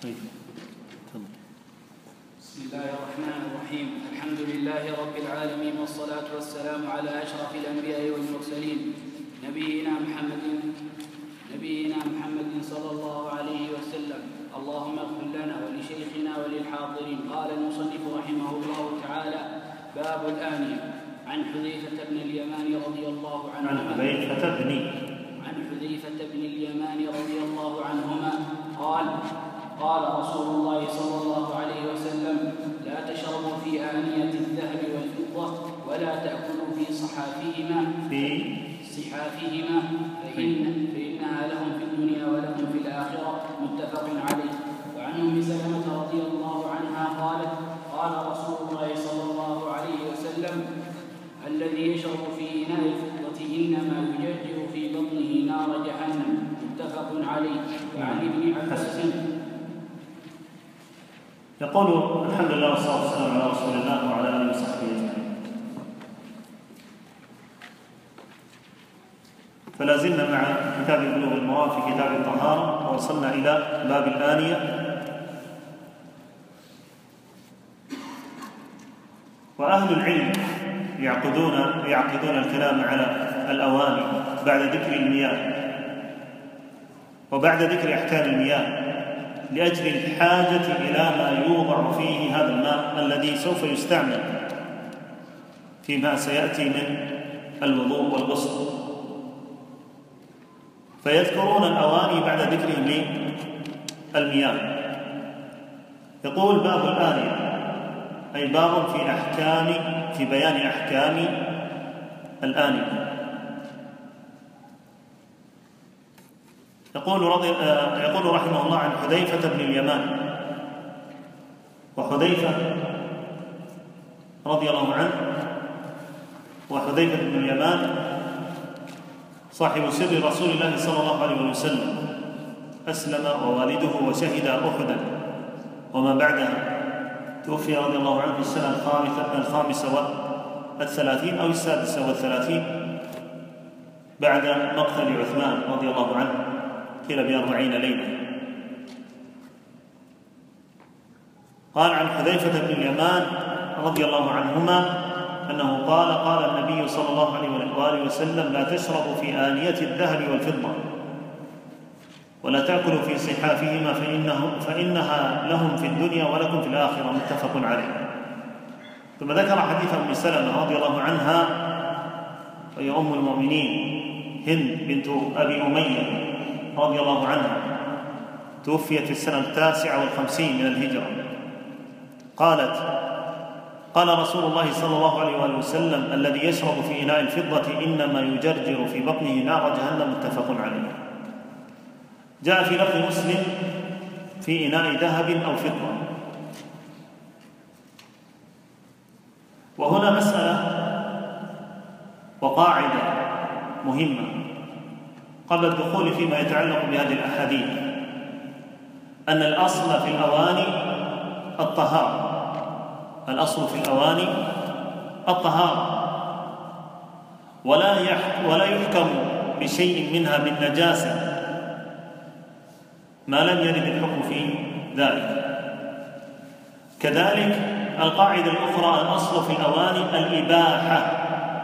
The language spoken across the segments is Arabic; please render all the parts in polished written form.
بسم الله الرحمن الرحيم. الحمد لله رب العالمين، والصلاة والسلام على أشرف الأنبياء والمرسلين نبينا محمد صلى الله عليه وسلم. اللهم اغفر لنا ولشيخنا وللحاضرين. قال المصنف رحمه الله تعالى: باب الآنية. عن حذيفة بن اليمان رضي الله عنهما قال رسول الله صلى الله عليه وسلم: لا تشربوا في آنية الذهب والفضة ولا تأكلوا في صحافهما فإنها لهم في الدنيا ولكم في الآخرة. متفق عليه. وعن أم سلمة رضي الله عنها قالت: قال رسول الله صلى الله عليه وسلم: الذي يشرب في إناء الفضة إنما يجرجر في بطنه نار جهنم. متفق عليه. وعن ابن عباس يقول: الحمد لله والصلاة والسلام على رسول الله وعلى آله وصحبه أجمعين. فلا زلنا مع كتاب بلوغ المرام في كتاب الطهارة، ووصلنا إلى باب الآنية. وأهل العلم يعقدون الكلام على الأواني بعد ذكر المياه وبعد ذكر أحكام المياه، لأجل الحاجة إلى ما يوضع فيه هذا الماء الذي سوف يستعمل فيما سيأتي من الوضوء والغسل، فيذكرون الأواني بعد ذكرهم للمياه. يقول: باب الآنية، أي باب في بيان أحكام الآنية. يقول رحمه الله: عن حذيفة بن اليمان. وحذيفة رضي الله عنه، وحذيفة بن اليمان صاحب سر رسول الله صلى الله عليه وسلم، أسلم ووالده وشهد أحدا وما بعدها. توفي رضي الله عنه في السنة 35 أو 36 بعد مقتل عثمان رضي الله عنه، قيل ب40 ليلة. قال: عن حذيفة بن اليمان رضي الله عنهما أنه قال النبي صلى الله عليه وآله وسلم: لا تشربوا في آنية الذهب والفضة ولا تأكلوا في صحافهما فإنها لهم في الدنيا ولكم في الآخرة. متفق عليه. ثم ذكر حديث أم سلمة رضي الله عنها، وهي أم المؤمنين هند بنت أبي أمية رضي الله عنها، توفيت في السنة 59 من الهجرة. قالت: قال رسول الله صلى الله عليه وآله وسلم: الذي يشرب في إناء الفضة إنما يجرجر في بطنه نار جهنم. متفق عليه. جاء في لفظ مسلم: في إناء ذهب أو فضة. وهنا مسألة وقاعدة مهمة قبل الدخول فيما يتعلق بهذه الأحاديث، أن الأصل في الأواني الطهارة. الأصل في الأواني الطهارة، ولا يحكم بشيء منها بالنجاسة ما لم يرد الحكم في ذلك. كذلك القاعدة الأخرى: الأصل في الأواني الإباحة.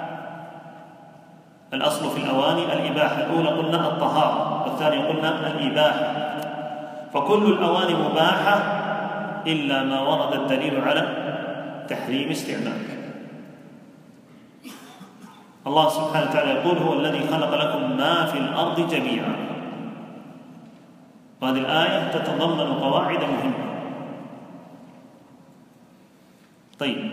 الأصل في الأواني الإباحة. الأولى قلنا الطهارة، والثانية قلنا الإباحة. فكل الأواني مباحة إلا ما ورد الدليل على تحريم استعماله. الله سبحانه وتعالى يقول: هو الذي خلق لكم ما في الأرض جميعا. وهذه الآية تتضمن قواعد مهمة. طيب،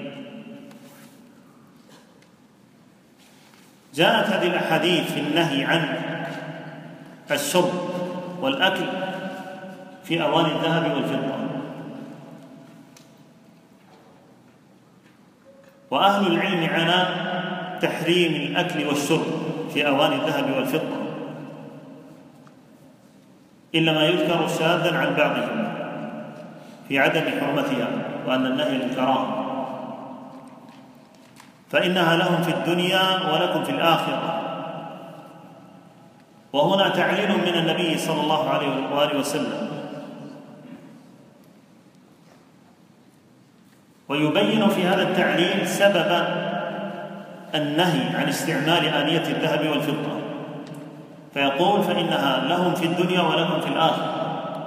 جاءت هذه الأحاديث في النهي عن الشرب والأكل في أواني الذهب والفضة. وأهل العلم على تحريم الأكل والشرب في أواني الذهب والفضة، إلا ما يذكر شاذا عن بعضهم في عدم حرمتها، وأن النهي للكراهة، فإنها لهم في الدنيا ولكم في الآخرة. وهنا تعليل من النبي صلى الله عليه وآله وسلم ويبين في هذا التعليل سبب النهي عن استعمال آنية الذهب والفضة، فيقول فإنها لهم في الدنيا ولهم في الآخرة.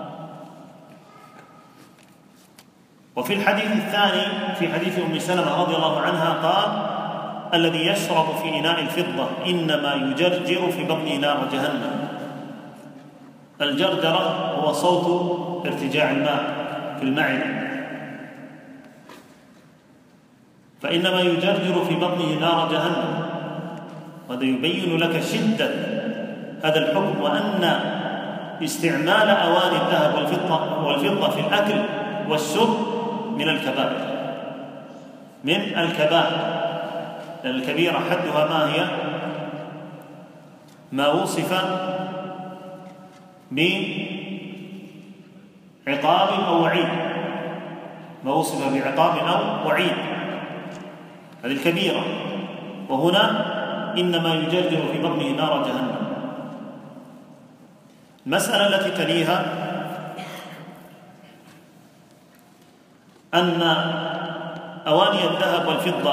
وفي الحديث الثاني في حديث أم سلمة رضي الله عنها قال الذي يشرب في إناء الفضة إنما يجرجر في بطنه نار جهنم. الجرجرة هو صوت ارتجاع الماء في المعدة، فإنما يجرجر في بطنه نار جهنم. وهذا يبين لك شدة هذا الحكم، وأن استعمال أواني الذهب والفضة في الأكل والشرب من الكبائر. الكبيرة حدها ما هي؟ ما وصف بعقاب أو وعيد، ما وصف بعقاب أو وعيد، هذه الكبيرة. وهنا إنما يجرجر في بطنه نار جهنم. المسألة التي تليها أن أواني الذهب والفضة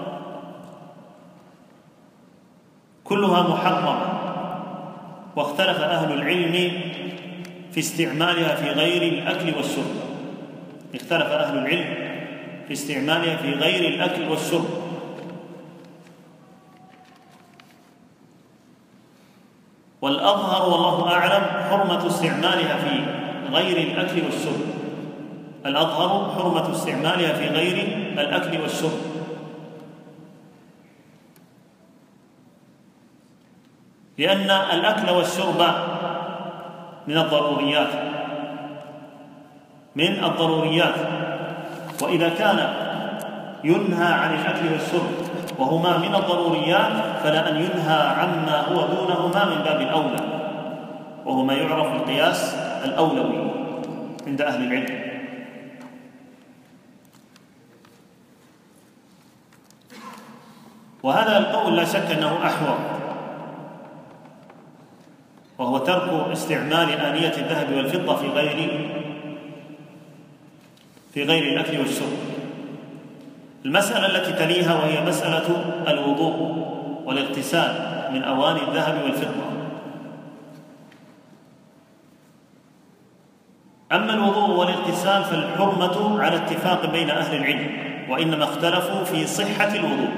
كلها محرمة، واختلف أهل العلم في استعمالها في غير الأكل والشرب. اختلف أهل العلم في استعمالها في غير الأكل والشرب. والأظهر والله أعلم حرمة استعمالها في غير الأكل والشرب. الأظهر حرمة استعمالها في غير الأكل والشرب، لأن الأكل والشرب من الضروريات، وإذا كان ينهى عن الأكل والشرب وهما من الضروريات فلا أن ينهى عما هو دونهما من باب الأولى، وهو ما يعرف بالقياس الأولوي عند أهل العلم. وهذا القول لا شك أنه أحوط، وهو ترك استعمال آنية الذهب والفضة في غير الأكل والشرب. المسألة التي تليها وهي مسألة الوضوء والاغتسال من أواني الذهب والفضة. أما الوضوء والاغتسال فالحرمة على اتفاق بين أهل العلم، وإنما اختلفوا في صحة الوضوء.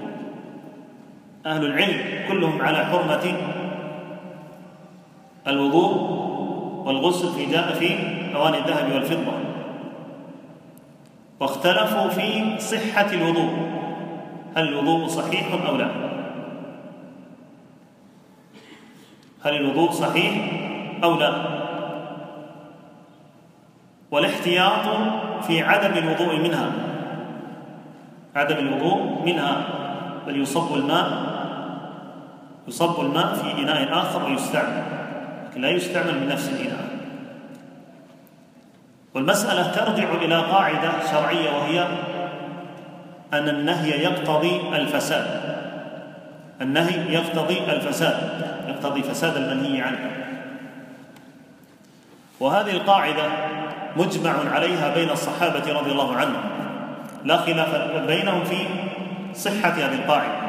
أهل العلم كلهم على حرمة الوضوء والغسل في أواني الذهب والفضة، واختلفوا في صحة الوضوء، هل الوضوء صحيح أو لا؟ هل الوضوء صحيح أو لا؟ والاحتياط في عدم الوضوء منها، بل يصب الماء في إناء آخر ويستعمل، لكن لا يستعمل من نفس الإناء. والمسألة ترجع إلى قاعدة شرعية، وهي أن النهي يقتضي يقتضي فساد المنهي عنه. وهذه القاعدة مجمع عليها بين الصحابة رضي الله عنهم، لا خلاف بينهم في صحة هذه القاعدة.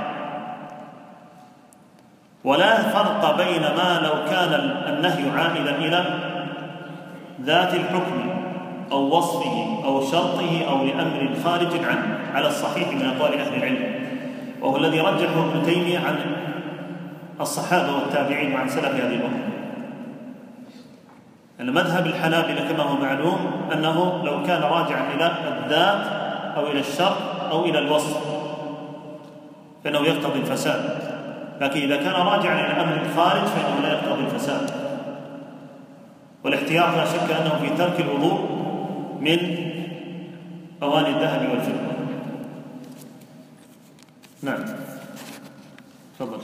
ولا فرق بين ما لو كان النهي عائدا إلى ذات الحكم أو وصفه أو شرطه أو لأمر خارج عنه، على الصحيح من أقوال أهل العلم، وهو الذي رجحه ابن تيمية عن الصحابة والتابعين وعن سلف هذه الأمة. أن مذهب الحنابلة كما هو معلوم أنه لو كان راجعا إلى الذات أو إلى الشرط أو إلى الوصف فإنه يقتضي الفساد، لكن إذا كان راجعا إلى أمر خارج فإنه لا يقتضي الفساد. والاحتياط لا شك أنه في ترك الوضوء من أواني الذهب والفضة. نعم، تفضل.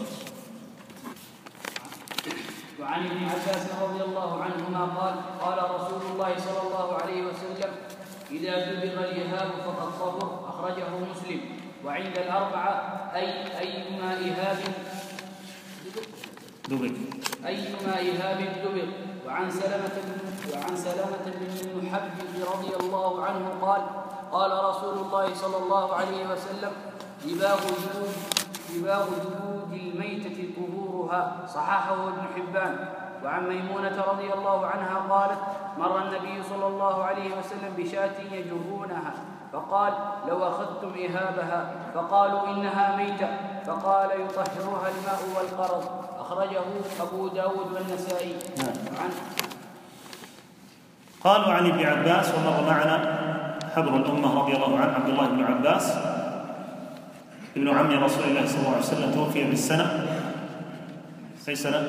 وعن ابن عباس رضي الله عنهما قال قال رسول الله صلى الله عليه وسلم إذا دبغ الإهاب فقد طهر، أخرجه مسلم. وعند الأربعة أيما إهاب دبغ. وعن سلمة بن المحبب رضي الله عنه قال قال رسول الله صلى الله عليه وسلم: دباغ جلود الميتة طهورها. صححه ابن حبان. وعن ميمونة رضي الله عنها قالت: مر النبي صلى الله عليه وسلم بشاة يجرونها، فقال: لو أخذتم إهابها، فقالوا: إنها ميتة، فقال: يطهرها الماء والقرض. أخرجه أبو داود والنسائي. قالوا عن ابن عباس، ومر معنا حبر الأمة رضي الله عنه عبد الله بن عباس ابن عم رسول الله صلى الله عليه وسلم، توفي بالسنة أي سنة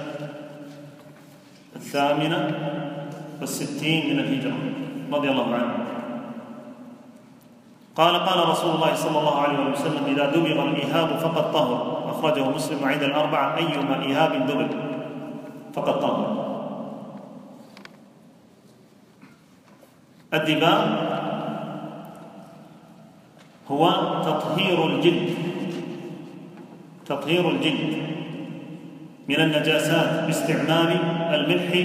68 من الهجرة رضي الله عنه. قال رسول الله صلى الله عليه وسلم: إذا دبغ الإهاب فقد طهر. أخرجه مسلم وعند الأربعة: أيما إهاب دبغ فقد طهر. الدباغ هو تطهير الجلد من النجاسات باستعمال الملح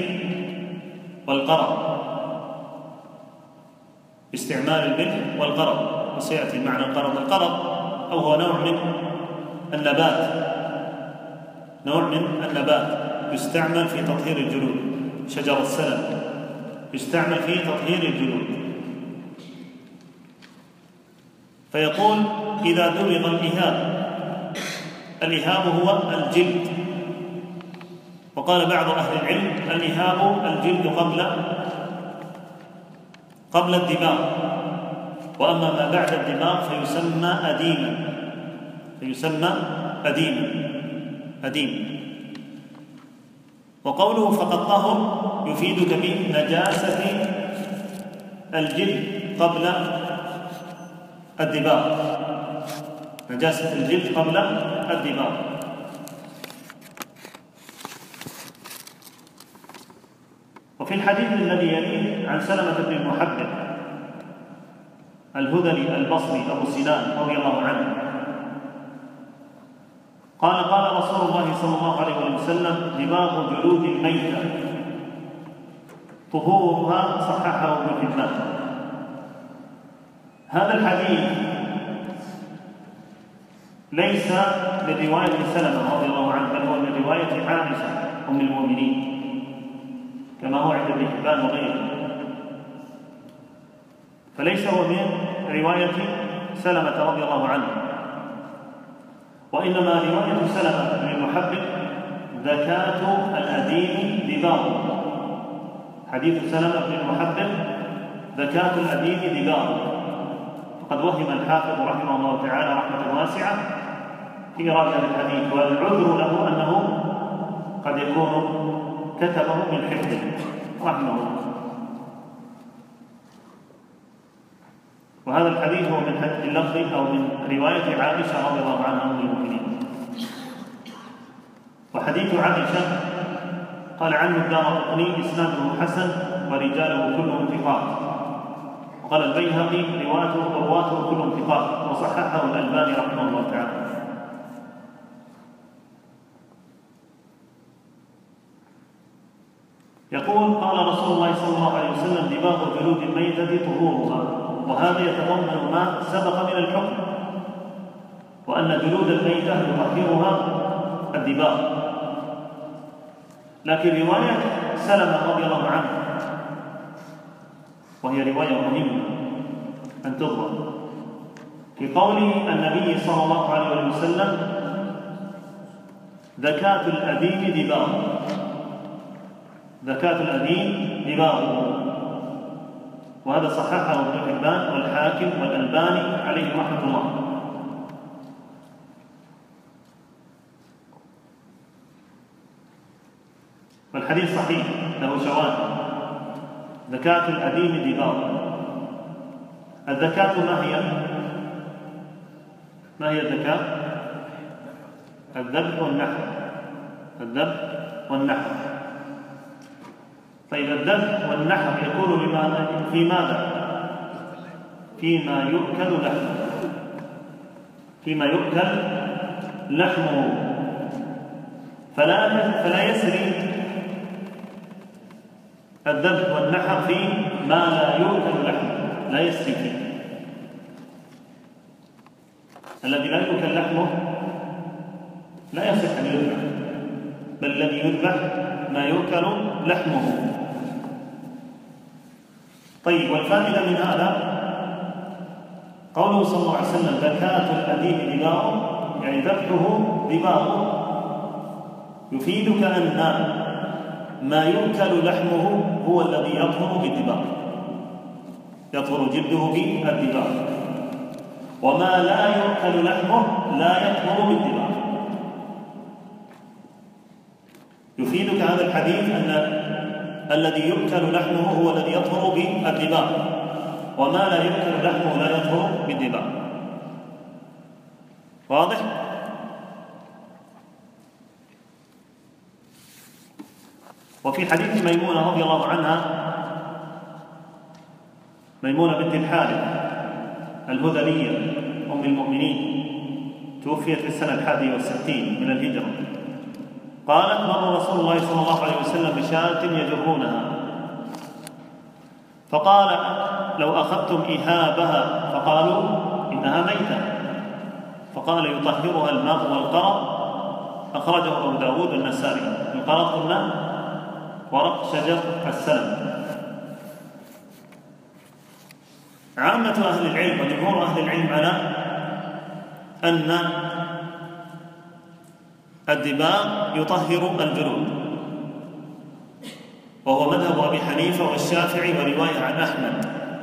والقرض. وسيأتي معنى القرض أو هو نوع من النبات يستعمل في تطهير الجلود. شجر السلم يستعمل في تطهير الجلود. فيقول: إذا دبغ الإهاب هو الجلد. وقال بعض أهل العلم: الإهاب الجلد قبل الدباغ، وأما ما بعد الدباغ فيسمى أديما. وقوله فقد طهر يفيدك بنجاسة الجلد قبل الدباغ. وفي الحديث الذي يليه عن سلمة بن المحبب الهذلي البصري أبو سنان رضي الله عنه قال رسول الله صلى الله عليه وسلم: دباغ جلود الميتة طهورها. صححه ابن حبان. هذا الحديث ليس من رواية سلمة رضي الله عنه، بل هو من رواية عائشة أم المؤمنين كما هو عند ابن حبان وغيره، فليس هو من رواية سلمة رضي الله عنه، وإنما رواية سلمة بن المحبب زكاة الأديم دباغ. حديث سلمة بن المحبب زكاة الأديم دباغ. فقد وهم الحافظ رحمه الله تعالى رحمة واسعة في إيراد هذا الحديث، والعذر له أنه قد يكون كتبه من حفظه رحمه الله. وهذا الحديث هو من حديث اللفظ أو من رواية عائشة رضي الله عنها أم المؤمنين. وحديث عائشة قال عنه الدارقطني: إسناده حسن ورجاله كلهم ثقات. وقال البيهقي: رواته كلهم ثقات، وصححه الألباني رحمه الله تعالى. يقول: قال رسول الله صلى الله عليه وسلم: دباغ جلود الميتة طهورها. وهذا يتضمن ما سبق من الحكم، وأن جلود الميتة يطهرها الدباغ. لكن رواية سلمة رضي الله عنه، وهي رواية مهمة أن تضبط، في قول النبي صلى الله عليه وسلم: زكاة الأديم دباغ. وهذا صححه ابن حبان والحاكم والألباني عليه رحمة الله. والحديث صحيح له شواهد. زكاة الأديم دباغ. الزكاة ما هي الزكاة؟ الذبح والنحر. طيب، الذبح والنحر يكون في ماذا؟ فيما يؤكل لحمه. فلا يسري الذبح والنحر في ما لا يؤكل لحمه، لا يسري فيه. الذي لا يؤكل لحمه لا يصح أن يذبح، بل الذي يذبح ما يؤكل لحمه. طيب، والفائدة من هذا قوله صلى الله عليه وسلم زكاة الأديم دماء، يعني ذبحه دماء، يفيدك أن ما يؤكل لحمه هو الذي يطهر بالدماء، يطهر جلده بالدماء، وما لا يؤكل لحمه لا يطهر بالدماء. يفيدك هذا الحديث أن الذي يؤكل لحمه هو الذي يطهر بالدماء، وما لا يؤكل لحمه لا يطهر بالدماء. واضح؟ وفي حديث ميمونة رضي الله عنها، ميمونة بنت الحارث الهذلية أم المؤمنين، توفيت في السنة 61 من الهجرة، قالت: مر رسول الله صلى الله عليه وسلم بشاة يجرونها، فقال: لو أخذتم إهابها، فقالوا: إنها ميتة، فقال: يطهرها الماء والقرى. أخرجه أبو داود والنسائي. القرى قلنا ورق شجر السلم. عامة أهل العلم وجمهور أهل العلم على أن الدماء يطهر الجلود، وهو مذهب أبي حنيفة والشافعي ورواية عن أحمد.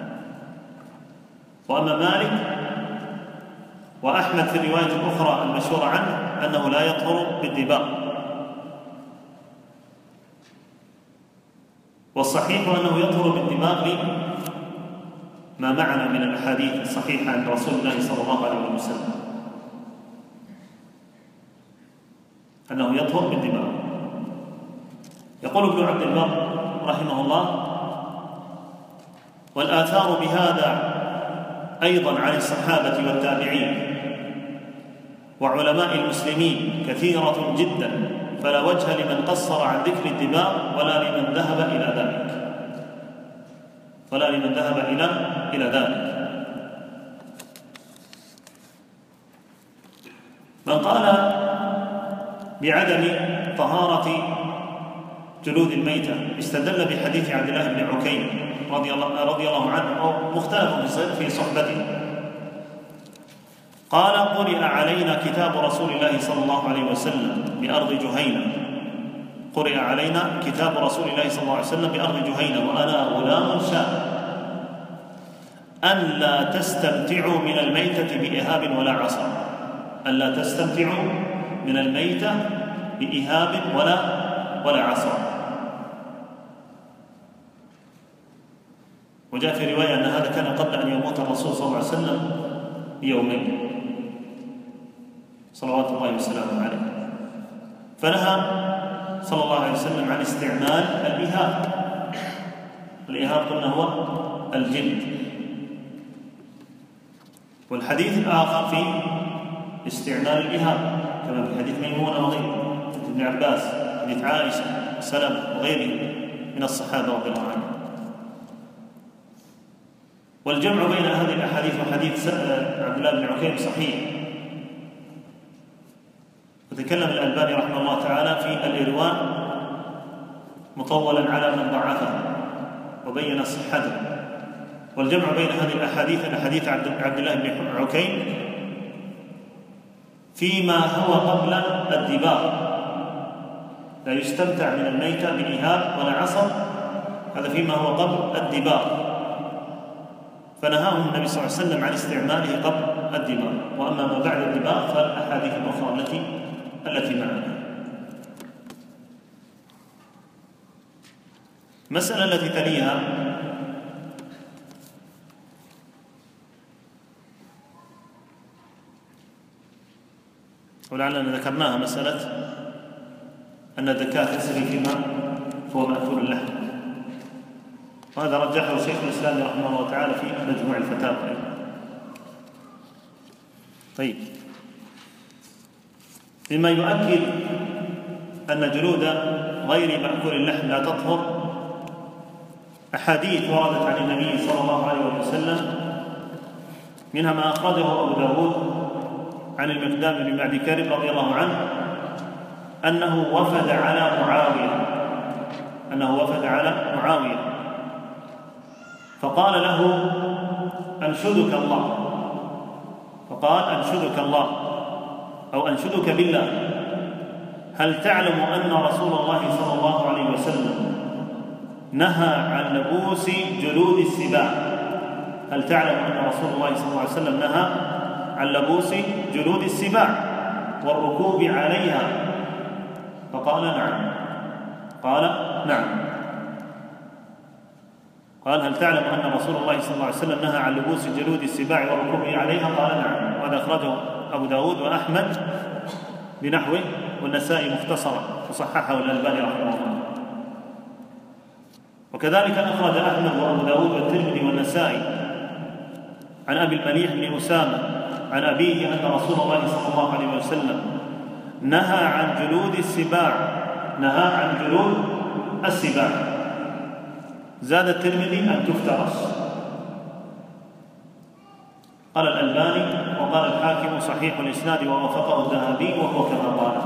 وأما مالك وأحمد في الرواية الأخرى المشهورة عنه أنه لا يطهر بالدماء، والصحيح أنه يطهر بالدماء ما معنا من الأحاديث الصحيحة عن رسول الله صلى الله عليه وسلم أنه يطهر بالدماء. يقول ابن عبد البر رحمه الله: والآثار بهذا أيضا عن الصحابة والتابعين وعلماء المسلمين كثيرة جدا، فلا وجه لمن قصر عن ذكر الدماء ولا لمن ذهب إلى ذلك. من قال بعدم طهارة جلود الميتة استدل بحديث عبد الله بن عكيم رضي الله عنه، أو مختلف في صحبته، قال: قرئ علينا كتاب رسول الله صلى الله عليه وسلم بأرض جهينة، قرئ علينا كتاب رسول الله صلى الله عليه وسلم بأرض جهينة وأنا غلام شاب، ألا تستمتعوا من الميتة بإهاب ولا عصر، ألا تستمتعوا من الميتة بإهاب ولا عصر. وجاء في رواية أن هذا كان قبل أن يموت الرسول صلى الله عليه وسلم بيومين صلوات الله وسلامه عليه، فنهى صلى الله عليه وسلم عن استعمال الإهاب. الإهاب قلنا هو الجلد. والحديث الآخر في استعمال الإهاب كما في حديث ميمونة وغيره، ابن عباس، حديث عائشة، سلم وغيره من الصحابة رضي الله عنهم. والجمع بين هذه الأحاديث وحديث عبد الله بن عكيم صحيح. وتكلم الألباني رحمه الله تعالى في الإرواء مطولا على من ضعفه وبين صحته. والجمع بين هذه الأحاديث، الأحاديث عبد الله بن عكيم فيما هو قبل الدباغ، لا يستمتع من الميتة بإهاب ولا عصر، هذا فيما هو قبل الدباغ، فنهاهم النبي صلى الله عليه وسلم عن استعماله قبل الدباغ. وأما ما بعد الدباغ فالأحاديث الأخرى التي معنا. المسألة التي تليها ولعلنا ذكرناها، مسألة أن الزكاة تسري فيما هو مأكول اللحم، وهذا رجحه شيخ الإسلام رحمه الله تعالى في مجموع الفتاوى. طيب، مما يؤكد أن جلود غير مأكول اللحم لا تطهر أحاديث وردت عن النبي صلى الله عليه وسلم، منها ما أخرجه أبو داود عن المقدام بن معدي كرب رضي الله عنه أنه وفد على معاوية فقال له أنشدك الله أو أنشدك بالله، هل تعلم أن رسول الله صلى الله عليه وسلم نهى عن لبوس جلود السباع؟ هل تعلم أن رسول الله صلى الله عليه وسلم نهى عن لبوس جلود السباع والركوب عليها؟ فقال نعم. قال هل تعلم أن رسول الله صلى الله عليه وسلم نهى عن لبوس جلود السباع والركوب عليها؟ قال نعم. وهذا أخرجه أبو داود وأحمد بنحوه والنسائي مختصرا وصححه الألباني رحمه الله. وكذلك أخرج أحمد وأبو داود والترمذي والنسائي عن أبي المليح بن أسامة عن أبيه أن رسول الله صلى الله عليه وسلم نهى عن جلود السباع. زاد الترمذي أن تفترس. قال الألباني وقال الحاكم صحيح الإسناد ووافقه الذهبي وهو كما قال.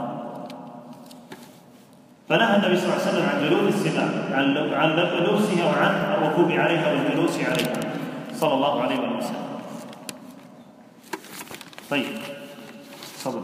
فنهى النبي صلى الله عليه وسلم عن جلود السباع، عن لبسها وعن الركوب عليها والجلوس عليها صلى الله عليه وسلم. طيب صبر.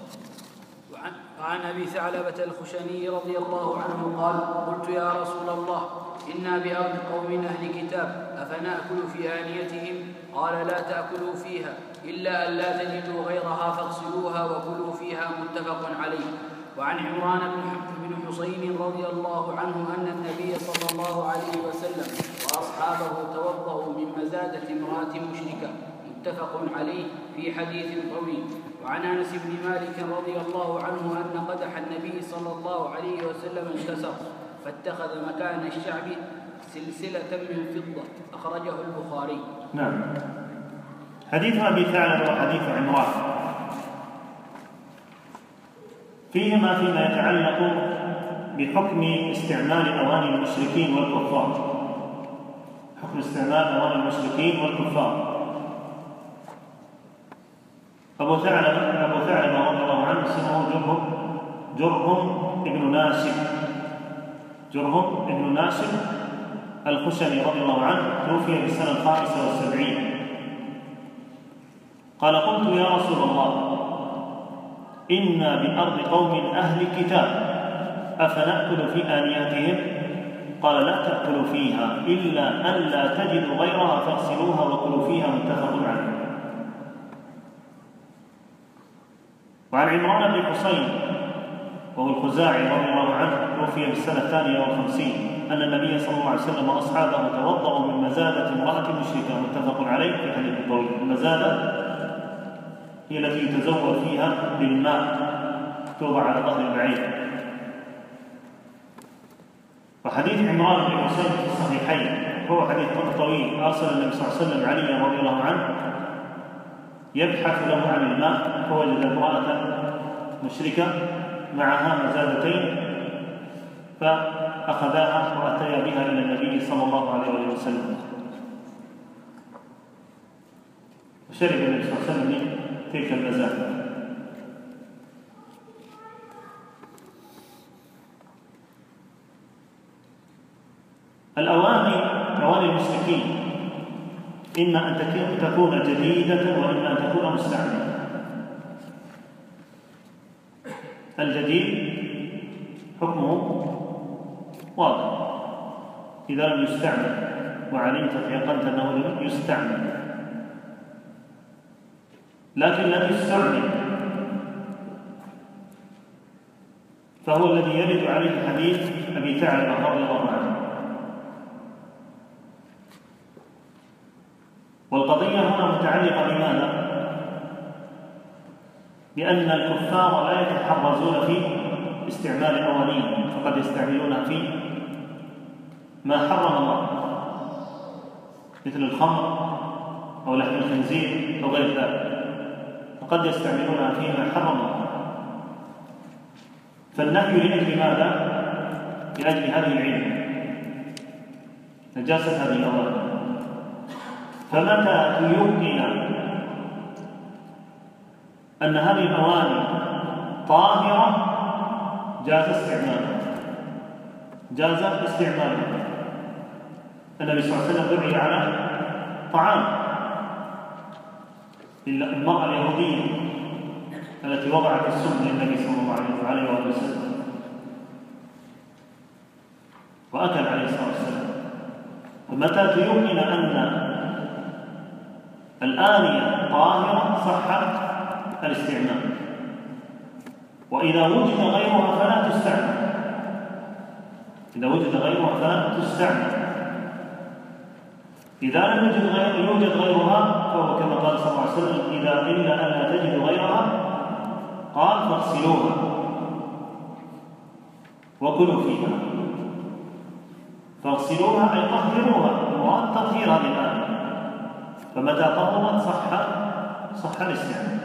وعن أبي ثعلبة الخشني رضي الله عنه قال: قلت يا رسول الله، إنا بأرض قوم أهل كتاب، أفنأكل في آنيتهم؟ قال: لا تأكلوا فيها إلا أن لا تجدوا غيرها فاغسلوها وكلوا فيها. متفق عليه. وعن عمران بن حسين رضي الله عنه أن النبي صلى الله عليه وسلم وأصحابه توضأوا من مزادة امرأة مشركة. متفق عليه في حديث طويل. وعن أنس بن مالك رضي الله عنه أن قدح النبي صلى الله عليه وسلم انكسر فاتخذ مكان الشعب سلسلة من فضة. أخرجه البخاري. نعم. حديث أبي ثعلبة وحديث عمران فيهما فيما يتعلق بحكم استعمال أواني المشركين والكفار. أبو ثعلبة رضي الله عنه اسمه جرهم ابن ناشب الخشني رضي الله عنه، توفي في السنة 75. قال: قلت يا رسول الله، إنا بأرض قوم أهل كتاب، أفنأكل في آنياتهم؟ قال: لا تأكلوا فيها إلا أن لا تجدوا غيرها فاغسلوها وكلوا فيها. متفق عليه. وعن عمران بن حسين وهو الخزاعي رضي الله عنه، توفي في السنة 52، أن النبي صلى الله عليه وسلم وأصحابه توضأوا من مزادة امرأة مشركة. متفق عليه في حديث طويل. المزادة هي التي يتزود فيها بالماء توضع على ظهر البعير. وحديث عمران بن حسين في الصحيحين هو حديث طويل. أرسل النبي صلى الله عليه وسلم عليا رضي الله عنه يبحث له عن الماء، فوجد امرأة مشركة معها مزادتين فأخذاها وأتيا بها إلى النبي صلى الله عليه وسلم، وشرب النبي صلى الله عليه وسلم تلك المزادة. أواني المشركين إما أن تكون جديدة وإما أن تكون مستعملة. الجديد حكمه واضح إذا لم يستعمل وعلمت تيقنت أنه لم يستعمل، لكن لم يستعمل فهو الذي يرد عليه حديث أبي ثعلبة رضي الله عنه. والقضية هنا متعلقة بماذا؟ بأن الكفار لا يتحرزون في استعمال أوانيهم، فقد يستعملونها في ما حرم الله مثل الخمر أو لحم الخنزير أو غير ذلك، فقد يستعملونها فيما حرم الله. فالنهي لأجل ماذا؟ لأجل هذه العلة، نجاسة هذه الأواني. فمتى يمكن أن هذه الأواني طاهرة جاز استعمالها. النبي صلى الله عليه وسلم دعي على طعام المرأة اليهودية التي وضعت السم للنبي صلى الله عليه وسلم وأكل عليه الصلاة والسلام. ومتى تيقن أن الآنية طاهرة صح الاستعمال، وإذا وجد غيرها فلا تستعمل. إذا لم يوجد غيرها فهو كما قال صلى الله عليه وسلم: إذا إلا أن لا تجد غيرها قال فاغسلوها وكلوا فيها. فاغسلوها أي طهروها، المراد تطهير هذه الآنية، فمتى طهرت صح الاستعمال.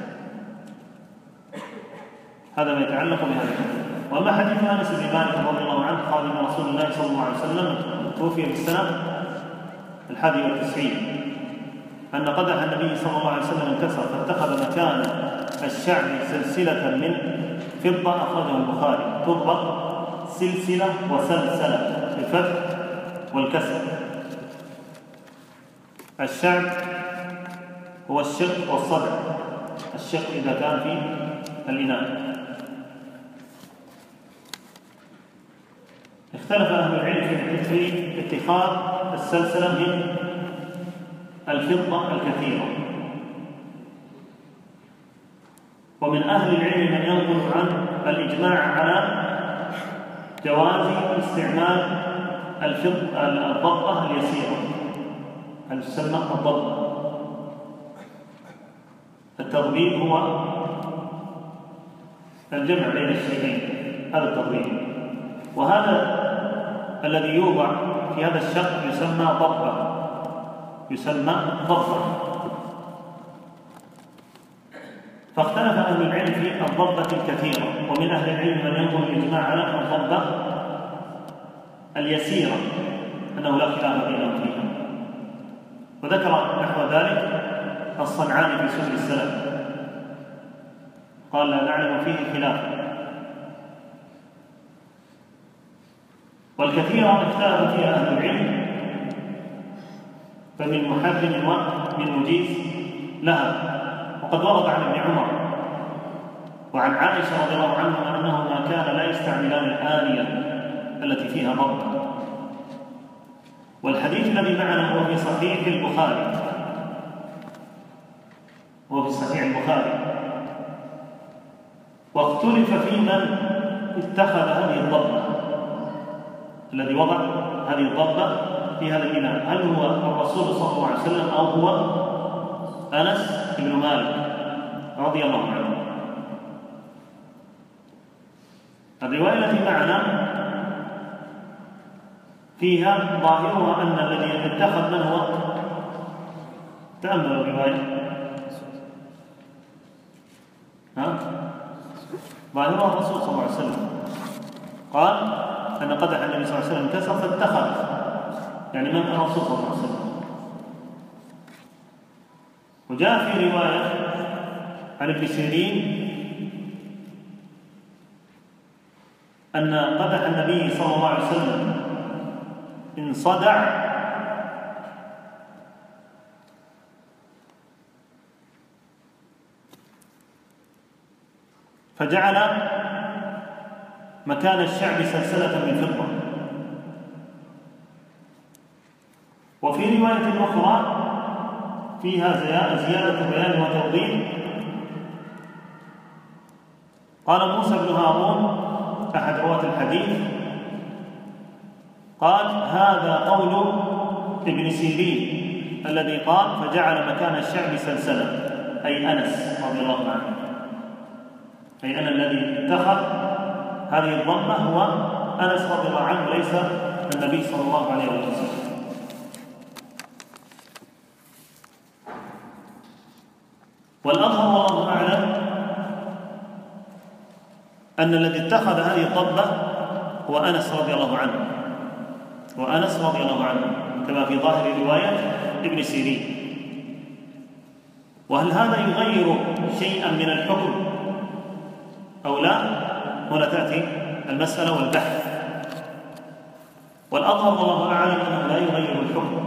هذا ما يتعلق بهذا الحديث. وأما حديث أنس بن مالك رضي الله عنه خادم رسول الله صلى الله عليه وسلم توفي في السنة 91 أن قدح النبي صلى الله عليه وسلم انكسر فاتخذ مكان الشعب سلسلة من فضة، أخرجه البخاري. تضبط سلسلة وسلسلة بالفتح والكسر. الشعب هو الشق والصدع، الشق إذا كان في الإناء. اختلف أهل العلم في اتخاذ السلسلة من الفضة الكثيرة، ومن أهل العلم من ينقل عن الإجماع على جواز استعمال الضبة اليسيرة تسمى الضبة. التضبيب هو الجمع بين الشيئين، هذا التضبيب. وهذا الذي يوضع في هذا الشق يسمى ضبة. فاختلف أهل العلم في الضبة الكثيرة، ومن أهل العلم من ينقل الإجماع على الضبة اليسيرة أنه لا خلاف بينهم فيها. وذكر نحو ذلك الصنعاني في سبل السلام، قال: لا نعلم فيه خلافا. والكثير اختلف فيها أهل العلم، فمن محرم ومن مجيز لها. وقد ورد عن ابن عمر وعن عائشة رضي الله عنهما أنهما كان لا يستعملان الآنية التي فيها ضبط. والحديث الذي معنا هو في صحيح البخاري، واختلف في من اتخذ هذه الضبة، الذي وضع هذه الضبة في هذا الإناء، هل هو الرسول صلى الله عليه وسلم أو هو أنس بن مالك رضي الله عنه. الرواية التي معنا فيها ظاهرها أن الذي اتخذ من هو، تأملوا الرواية، ظاهرها الرسول صلى الله عليه وسلم قال أن قدح النبي صلى الله عليه وسلم انكسر فاتخذ، يعني من الرسول صلى الله عليه وسلم. وجاء في رواية عن ابن سيرين أن قدح النبي صلى الله عليه وسلم انصدع فجعل مكان الشعب سلسلة من فضة. وفي رواية أخرى فيها زيادة بيان وتوضيح. قال موسى بن هارون أحد رواة الحديث قال: هذا قول ابن سيرين الذي قال: فجعل مكان الشعب سلسلة، أي أنس رضي الله عنه، أي أن الذي اتخذ هذه الضمة هو أنس رضي الله عنه وليس النبي صلى الله عليه وسلم. والأظهر والله أعلم أن الذي اتخذ هذه الضبة هو أنس رضي الله عنه، كما في ظاهر رواية ابن سيرين. وهل هذا يغير شيئا من الحكم أو لا؟ هنا تأتي المسألة والبحث، والأظهر والله أعلم أنه لا يغير الحكم،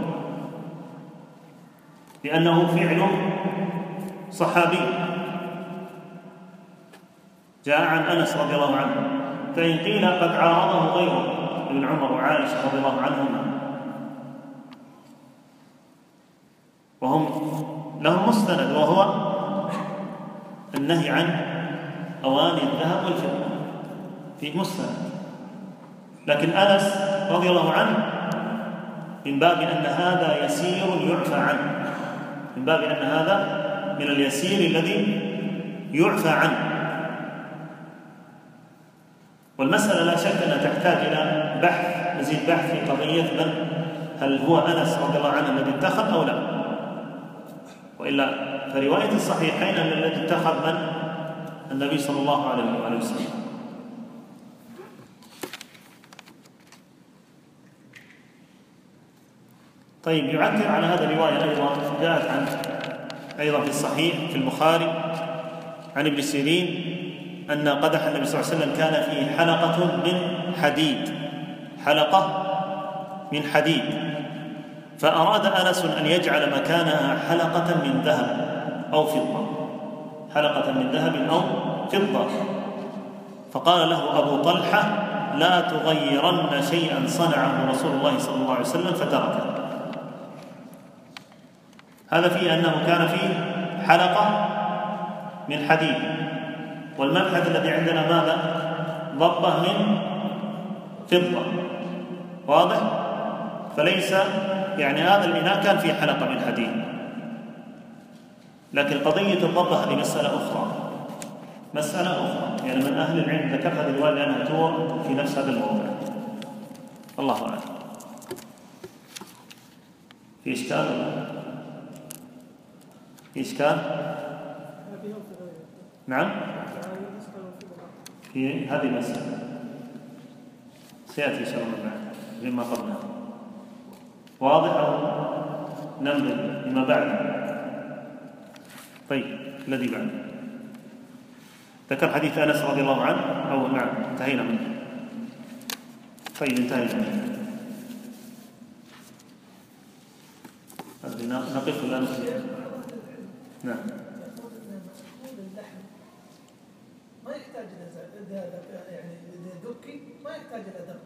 لأنه فعل صحابي جاء عن أنس رضي الله عنه، فإن قيل قد عارضه غيره ابن عمر وعائشة رضي الله عنهما وهم لهم مستند، وهو النهي عن أواني الذهب والفضة، فيه مستند. لكن أنس رضي الله عنه من باب أن هذا يسير يعفى عنه، من باب أن هذا من اليسير الذي يعفى عنه. والمسألة لا شك أنها تحتاج إلى بحث، مزيد بحث في قضية من هل هو أنس رضي الله عنه الذي اتخذ أو لا، وإلا فرواية الصحيحين أن الذي اتخذ من النبي صلى الله عليه وسلم. طيب، يعكر على هذا الرواية أيضا جاءت عن أيضا في الصحيح في البخاري عن ابن سيرين أن قدح النبي صلى الله عليه وسلم كان فيه حلقة من حديد، حلقة من حديد، فأراد أنس أن يجعل مكانها حلقة من ذهب أو فضة، حلقة من ذهب أو فضة، فقال له أبو طلحة لا تغيرن شيئا صنعه رسول الله صلى الله عليه وسلم، فتركه. هذا فيه أنه كان فيه حلقة من حديد، والمبحث الذي عندنا ماذا؟ ضبة من فضة، واضح؟ فليس يعني هذا الإناء كان فيه حلقة من حديد، لكن قضية الضبة هذه مسألة أخرى، مسألة أخرى، يعني من أهل العلم ذكر هذه الرواية لأنها تور في نفس هذا الموضوع. الله أعلم. في إشكال ولا؟ في إشكال؟ نعم، في هذه المسألة سيأتي إن شاء الله بعد مما قبلها. واضح أو ننبذ لما بعد؟ طيب، الذي بعد ذكر حديث أنس رضي الله عنه، أو نعم انتهينا منه. طيب، انتهينا منه. نقف الآن. نعم. ما يحتاج يعني دكي، ما يحتاج إلى دم.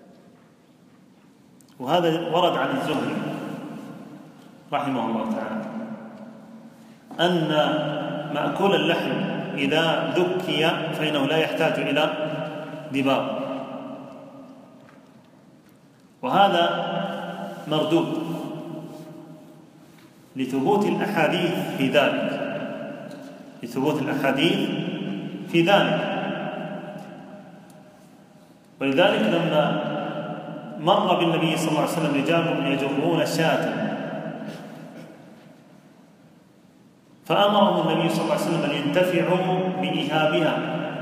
وهذا ورد عن الزهري رحمه الله تعالى أن مأكول اللحم إذا ذكي فإنه لا يحتاج إلى دباغ، وهذا مردود لثبوت الأحاديث في ذلك، لثبوت الأحاديث في ذلك. ولذلك لما مر بالنبي صلى الله عليه وسلم رجال يجرون شاة، فأمرهم النبي صلى الله عليه وسلم أن ينتفعوا بإهابها،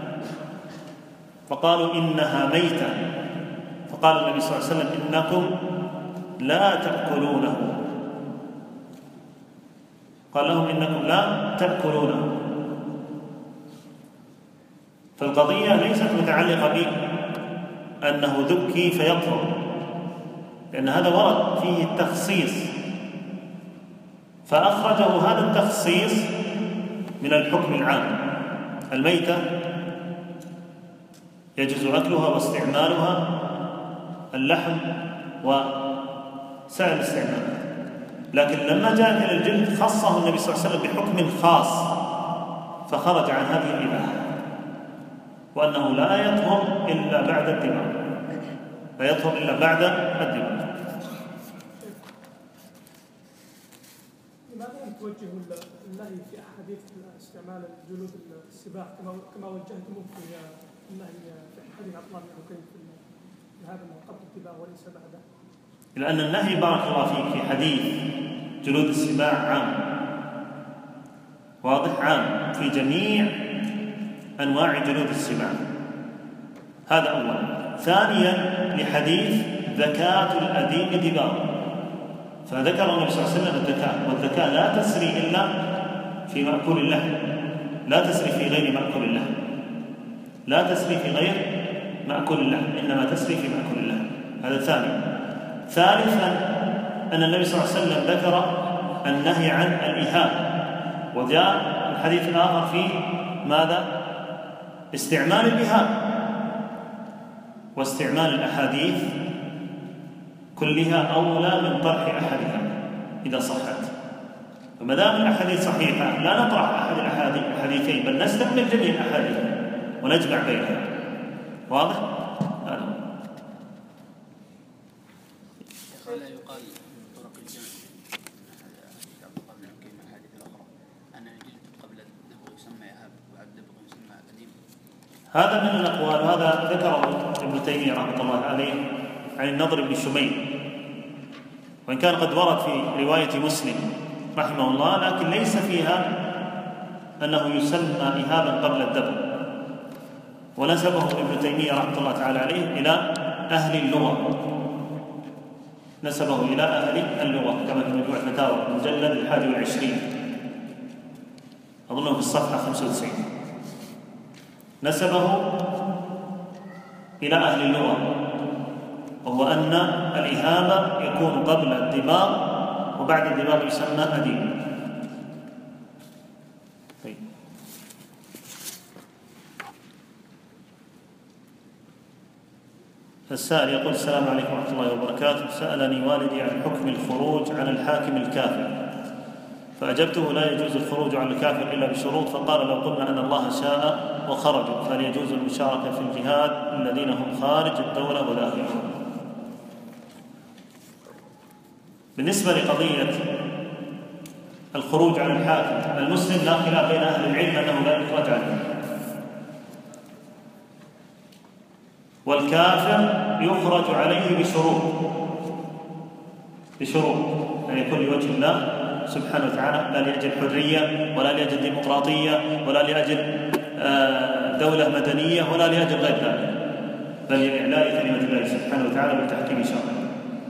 فقالوا إنها ميتة، فقال النبي صلى الله عليه وسلم إنكم لا تأكلونه، قال لهم إنكم لا تأكلونه. فالقضية ليست متعلقة بأنه ذكي فيطهر، لأن هذا ورد فيه التخصيص، فأخرجه هذا التخصيص من الحكم العام. الميتة يجوز أكلها واستعمالها، اللحم وسائر الاستعمالات، لكن لما جاء إلى الجلد خصه النبي صلى الله عليه وسلم بحكم خاص، فخرج عن هذه الإباحة، وأنه لا يطهر إلا بعد الدماغ، لا يطهر إلا بعد الدماغ. لماذا توجه النهي في أحاديث استعمال جلود السباع كما وجهتموه في النهي في حديث عبد الله بن عكيم في هذا قبل الاتباع وليس بعده؟ لأن النهي بارك الله فيك في حديث جلود السباع عام، واضح، عام في جميع أنواع جلود السباع، هذا أولا. ثانيا لحديث ذكاة الأديم دباغ، فذكر النبي صلى الله عليه وسلم الذكاء، والذكاء لا تسري إلا في مأكول اللحم، لا تسري في غير مأكول اللحم، لا تسري في غير مأكول اللحم، إنما تسري في مأكول اللحم. هذا ثانيا. ثالثا أن النبي صلى الله عليه وسلم ذكر النهي عن الإيهام، وجاء الحديث الآخر فيه ماذا؟ استعمال الإيهام. واستعمال الأحاديث كلها أولى من طرح أحدها إذا صحت. فما دام الأحاديث صحيحة لا نطرح أحد الأحاديثين، بل نستعمل جميع الأحاديث ونجمع بينها. واضح؟ لا يقال من طرق الجمع عبد الله بن عكيم الحديث الأخرى أن الجلد قبل الدبغ يسمى إهاب وبعد الدبغ يسمى قديم. هذا من الأقوال، وهذا ذكره ابن تيمية رحمه الله عليه عن النضر بن شميل، وإن كان قد ورد في رواية مسلم رحمه الله، لكن ليس فيها أنه يسمى إهابا قبل الدبغ، ونسبه ابن تيمية رحمه الله تعالى عليه إلى أهل اللغة، نسبه إلى أهل اللغة كما في مجموع الفتاوى المجلد 21 أظنه في الصفحة 95، نسبه إلى أهل اللغة، وهو أن الإهابة يكون قبل الدباغ وبعد الدباغ يسمى أديم. طيب. السائل يقول: السلام عليكم ورحمة الله وبركاته، سألني والدي عن حكم الخروج عن الحاكم الكافر، فأجبته لا يجوز الخروج عن الكافر إلا بشروط، فقال: لو قلنا أن الله شاء وخرجوا فهل يجوز المشاركة في الجهاد الذين هم خارج الدولة وداخلها؟ بالنسبة لقضية الخروج عن الحاكم المسلم لا خلاف بين أهل العلم أنه لا يخرج عنه، والكافر يخرج عليه بشروط أن يكون لوجه الله سبحانه وتعالى، لا لأجل حرية ولا لأجل ديمقراطية ولا لأجل دولة مدنية ولا لأجل غير ذلك، بل لإعلاء كلمة الله سبحانه وتعالى وتحكيم شرعه،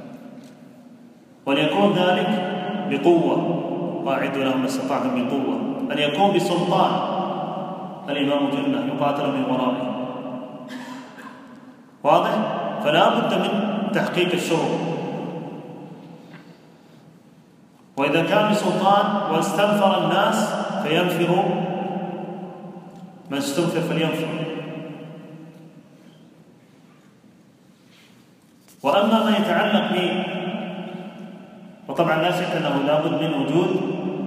وليكون ذلك بقوة، وأعدوا لهم ما استطعتم من قوة، أن يكون بسلطان، الإمام جنة يقاتل من ورائه. واضح؟ فلا بد من تحقيق الشروط. وإذا كان بسلطان واستنفر الناس فينفروا، من استنفر فلينفر. وأما ما يتعلق به، وطبعا لا شك أنه لا بد من وجود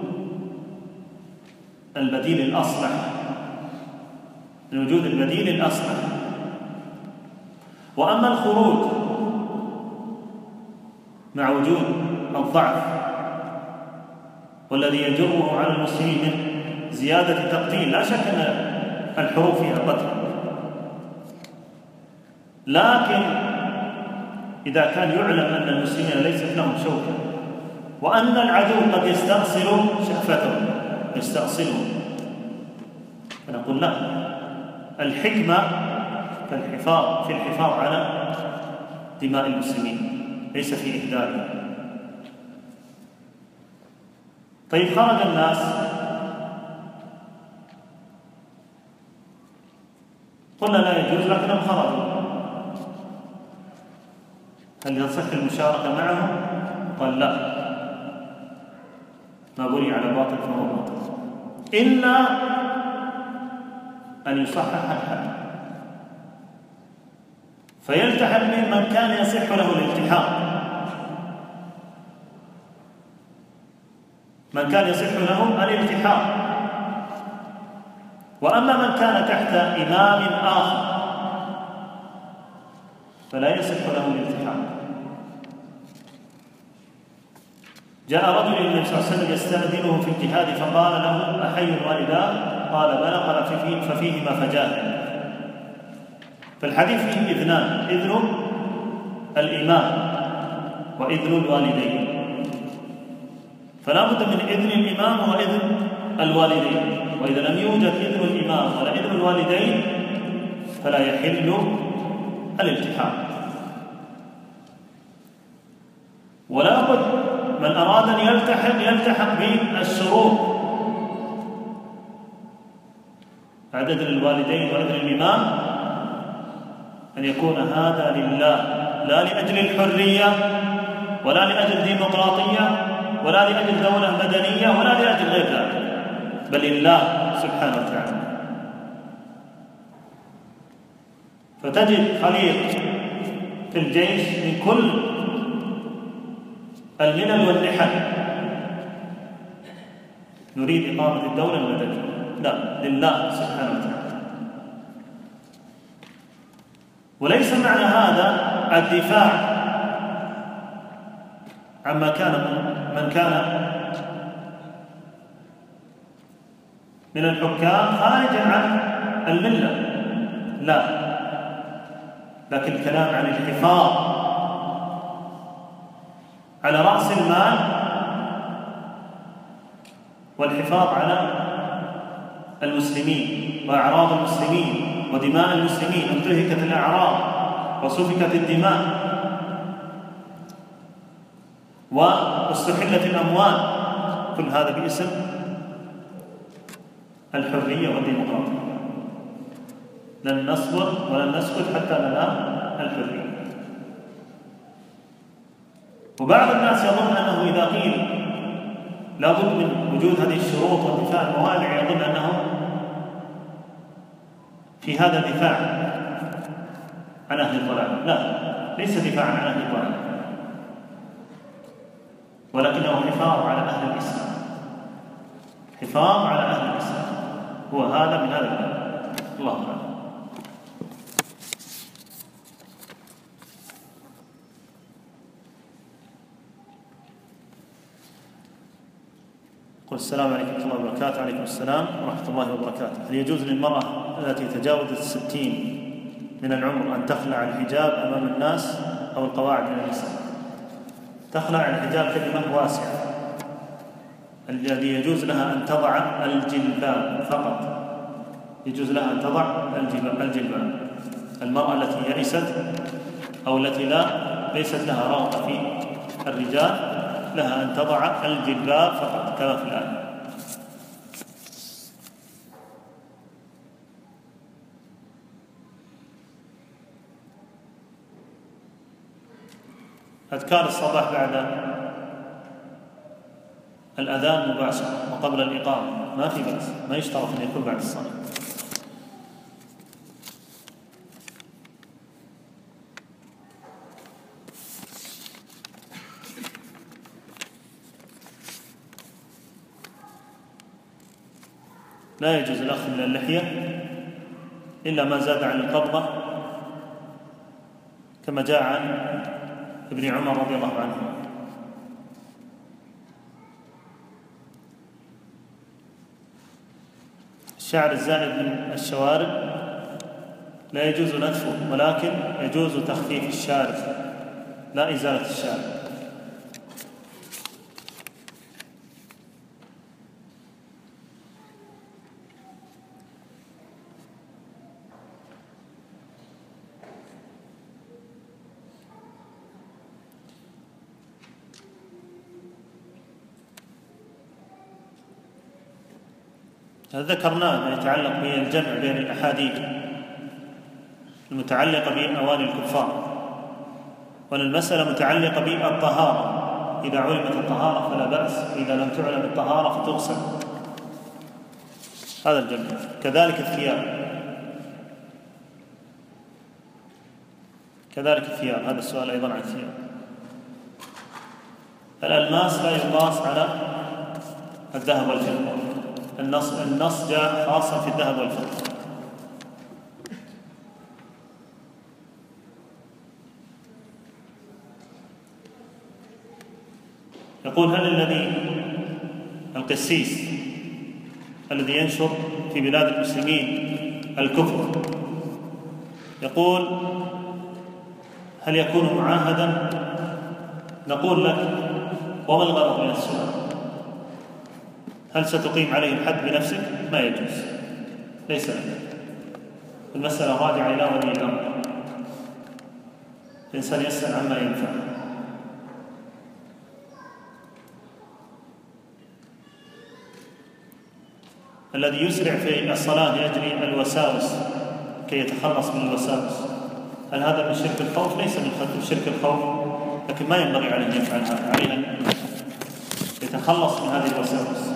البديل الأصلح، من وجود البديل الأصلح. وأما الخروج مع وجود الضعف والذي يجره على المسلمين من زيادة تقتيل، لا شك أن الحروب فيها قتل، لكن إذا كان يعلم أن المسلمين ليست لهم شوكة وأن العدو قد يستأصل شهفتهم يستأصلهم، فنقول لا، الحكمة في الحفاظ على دماء المسلمين ليس في إهدارها. طيب، خرج الناس، قلنا لا يجوز لكنهم خرجوا، هل يصح المشاركة معهم؟ قال لا، ما بني على باطل فهو باطل، إلا أن يصحح الحد فيلتحق بهم من كان يصح له الالتحاق، من كان يصح له الالتحاق. وأما من كان تحت إمام آخر فلا يصح له الالتحاق. جاء رجل إلى النبي صلى الله عليه وسلم يستأذنه في الجهاد فقال له: أحي الوالدان؟ قال: بلى. قال: ففيهما فجاهد. فالحديث فيه إذنان: إذن الإمام وإذن الوالدين، فلا بد من إذن الإمام وإذن الوالدين، وإذا لم يوجد إذن الإمام ولا إذن الوالدين فلا يحل الالتحاق. ولا بد من أراد أن يلتحق بالشروط بعد إذن الوالدين وإذن الإمام أن يكون هذا لله، لا لأجل الحرية ولا لأجل ديمقراطية ولا لأجل دولة مدنية ولا لأجل غير ذلك، بل لله سبحانه وتعالى. فتجد خليط في الجيش من كل الملل والنحل، نريد إقامة الدولة المدنية، لا، لله سبحانه وتعالى. وليس معنى هذا الدفاع عما كان من كان من الحكام خارجا عن الملة، لا، لكن الكلام عن الحفاظ على رأس المال والحفاظ على المسلمين وأعراض المسلمين ودماء المسلمين، انتهكت الأعراض وسفكت الدماء واستحلت الأموال، كل هذا باسم الحرية والديمقراطية. لن نصبر ولن نسكت حتى ننال الحرية. وبعض الناس يظن أنه إذا قيل لابد من وجود هذه الشروط وانتفاء الموانع يظن أنه في هذا دفاع عن أهل الضلال. لا، ليس دفاعا عن أهل الضلال، ولكنه حفاظ على أهل الإسلام، حفاظ على أهل الإسلام، هو هذا من هذا الباب. الله أعلم. السلام عليكم ورحمة الله وبركاته. عليكم السلام ورحمة الله وبركاته. هل يجوز للمرأة التي تجاوزت 60 من العمر أن تخلع الحجاب أمام الناس أو القواعد من النساء؟ تخلع الحجاب كلمة واسعة، الذي يجوز لها أن تضع الجلباب فقط، يجوز لها أن تضع الجلباب. المرأة التي يئست أو التي ليست لها رغبة في الرجال لها أن تضع الجلباب فقط كما في الآية. أذكار الصباح بعد الأذان مباشرة وقبل الإقامة ما في بأس، ما يشترط أن يكون بعد الصلاة. لا يجوز الأخذ من اللحية إلا ما زاد عن القبضة كما جاء عن ابن عمر رضي الله عنه. الشعر الزائد من الشوارب لا يجوز نتفه، ولكن يجوز تخفيف الشارب لا إزالة الشارب. ذكرناه ما يتعلق بالجمع بين الأحاديث المتعلقة بأواني الكفار، والمسألة متعلقة بالطهارة، إذا علمت الطهارة فلا بأس، إذا لم تعلم الطهارة فتغسل. هذا الجمع. كذلك الثياب، هذا السؤال أيضا عن الثياب. الألماس لا يقاس على الذهب والفضة، النص جاء خاصا في الذهب والفضة. يقول هل القسيس الذي ينشر في بلاد المسلمين الكفر يقول هل يكون معاهدا؟ نقول لك وما الغرض من السؤال؟ هل ستقيم عليه الحد بنفسك؟ ما يجوز، ليس لك. المسألة راجعة إلى ولي الأمر، الإنسان يسأل عما ينفع. الذي يسرع في الصلاة لأجل الوساوس كي يتخلص من الوساوس، هل هذا من شرك الخوف؟ ليس من شرك الخوف، لكن ما ينبغي عليه أن يفعل هذا، عليه أن يتخلص من هذه الوساوس.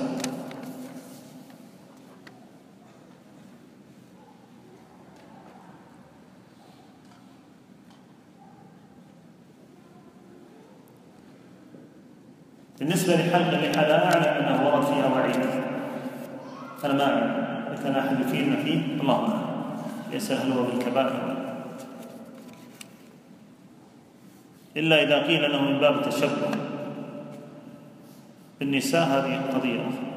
بالنسبة لحلق اللحى لا أعلم أنه ورد فيها وعيد، أنا ما أعلم، إذا كان أحد يفيدنا فيه الله أعلم، ليس هل هو بالكبائر إلا إذا قيل أنه من باب التشبه بالنساء، هذه قضية أخرى.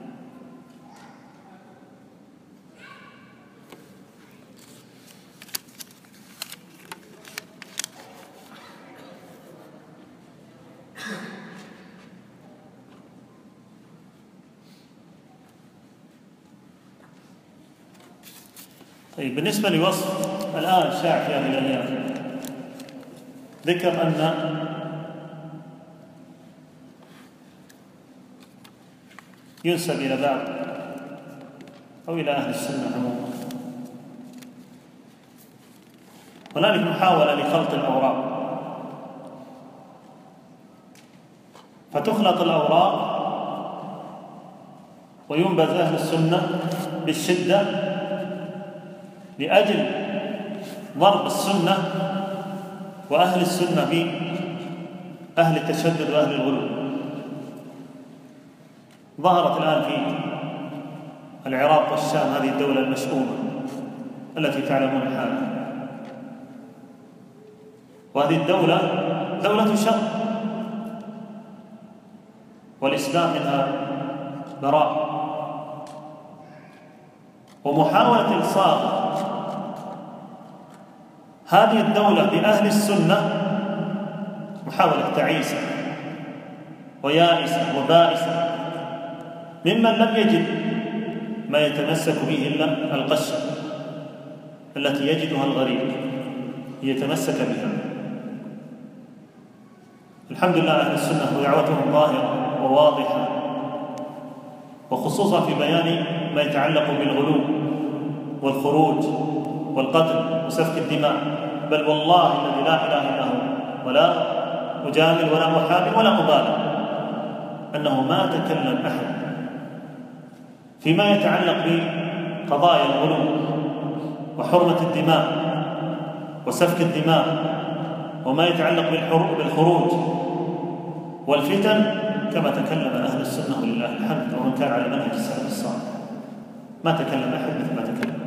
طيب، بالنسبة لوصف الآن الشائع في هذه الأيام، ذكر أن ينسب إلى بعض أو إلى أهل السنة عموما هنالك محاولة لخلط الأوراق، فتخلط الأوراق وينبذ أهل السنة بالشدة لأجل ضرب السنة وأهل السنة بأهل التشدد وأهل الغلو. ظهرت الآن في العراق والشام هذه الدولة المشؤومة التي تعلمون حالها، وهذه الدولة دولة شر والإسلام منها براء، ومحاولة إلصاق هذه الدولة بأهل السنة محاولة تعيسة ويائسة وبائسة ممن لم يجد ما يتمسك به إلا القشة التي يجدها الغريب يتمسك بها. الحمد لله أهل السنة ودعوتهم ظاهرة وواضحة، وخصوصا في بيان ما يتعلق بالغلو والخروج والقتل وسفك الدماء، بل والله الذي لا إله إلا هو، ولا أجامل ولا محامل ولا مبالغ، أنه ما تكلم أحد فيما يتعلق بقضايا الغلو وحرمة الدماء وسفك الدماء وما يتعلق بالخروج والفتن كما تكلم أهل السنة ولله الحمد، ومن كان على منهج السلف الصالح ما تكلم أحد مثل ما تكلم.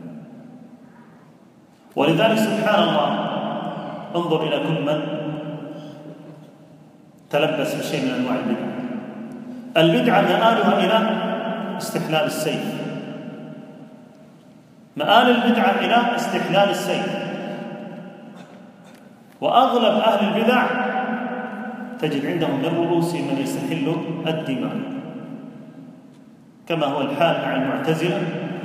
ولذلك سبحان الله انظر إلى كل من تلبس بشيء من أنواع البدعة مآلها إلى استحلال السيف، مآل البدعة إلى استحلال السيف، وأغلب أهل البدع تجد عندهم من رؤوسهم من يستحل الدماء، كما هو الحال مع المعتزلة،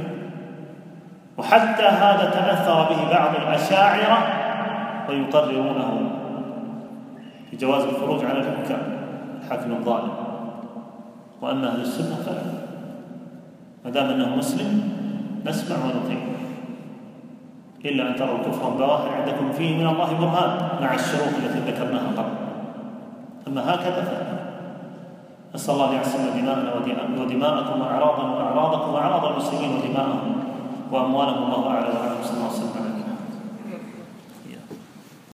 وحتى هذا تأثر به بعض الأشاعرة ويقررونه في جواز الخروج على الحاكم الظالم. وأما أهل السنة فلا، ما دام أنه مسلم نسمع ونطيع، إلا أن تروا كفرا بواحا عندكم فيه من الله برهان مع الشروط التي ذكرناها قبل، أما هكذا فلا. نسأل الله يعصم دماءنا ودماءكم وأعراضنا وأعراضكم وأعراض المسلمين ودماءهم وأموالهم، الله أعلم وأعلم. صلى الله عليه وسلم.